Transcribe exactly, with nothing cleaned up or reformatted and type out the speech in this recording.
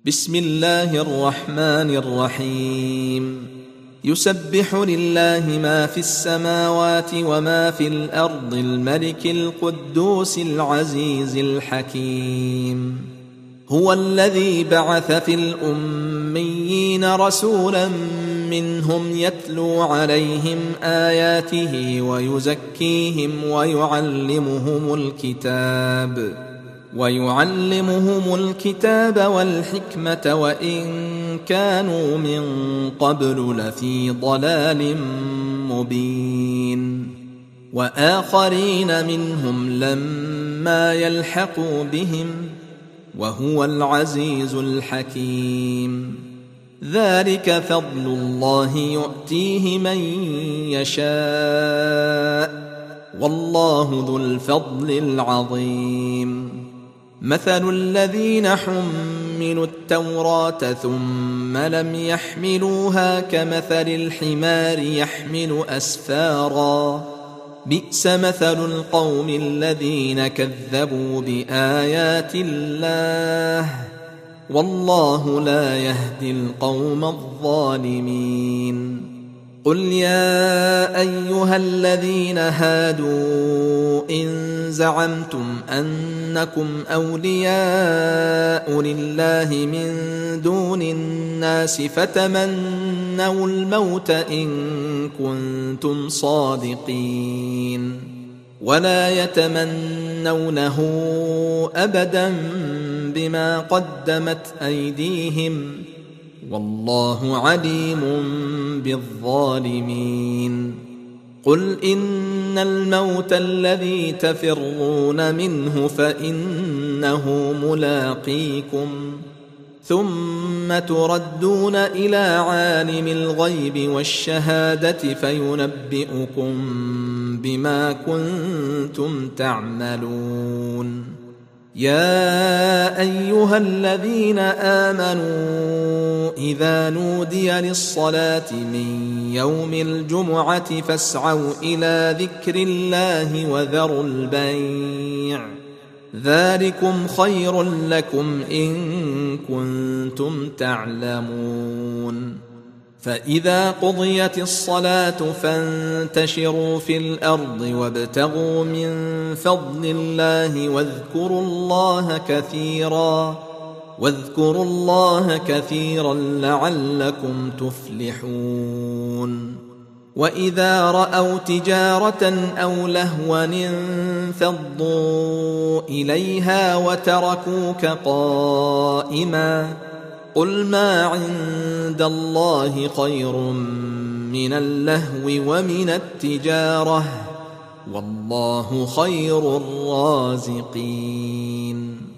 بسم الله الرحمن الرحيم يسبح لله ما في السماوات وما في الأرض الملك القدوس العزيز الحكيم هو الذي بعث في الأميين رسولا منهم يتلو عليهم آياته ويزكيهم ويعلمهم الكتاب ويعلمهم الكتاب والحكمة وإن كانوا من قبل لفي ضلال مبين وآخرين منهم لما يلحقوا بهم وهو العزيز الحكيم ذلك فضل الله يؤتيه من يشاء والله ذو الفضل العظيم مثل الذين حملوا التوراة ثم لم يحملوها كمثل الحمار يحمل أسفارا بئس مثل القوم الذين كذبوا بآيات الله والله لا يهدي القوم الظالمين قل يا أيها الذين هادوا إن زعمتم أنكم أولياء لله من دون الناس فتمنوا الموت إن كنتم صادقين ولا يتمنونه أبدا بما قدمت أيديهم والله عليم بالظالمين قل إن الموت الذي تفرون منه فإنه ملاقيكم ثم تردون إلى عالم الغيب والشهادة فينبئكم بما كنتم تعملون يا أيها الذين آمنوا إذا نودي للصلاة من يوم الجمعة فاسعوا إلى ذكر الله وذروا البيع ذلكم خير لكم إن كنتم تعلمون فإذا قضيت الصلاة فانتشروا في الأرض وابتغوا من فضل الله واذكروا الله كثيرا واذكروا الله كثيرا لعلكم تفلحون وإذا رأوا تجارة أو لهوا انفضوا إليها وتركوك قائما قل ما عند الله خير من اللهو ومن التجارة والله خير الرازقين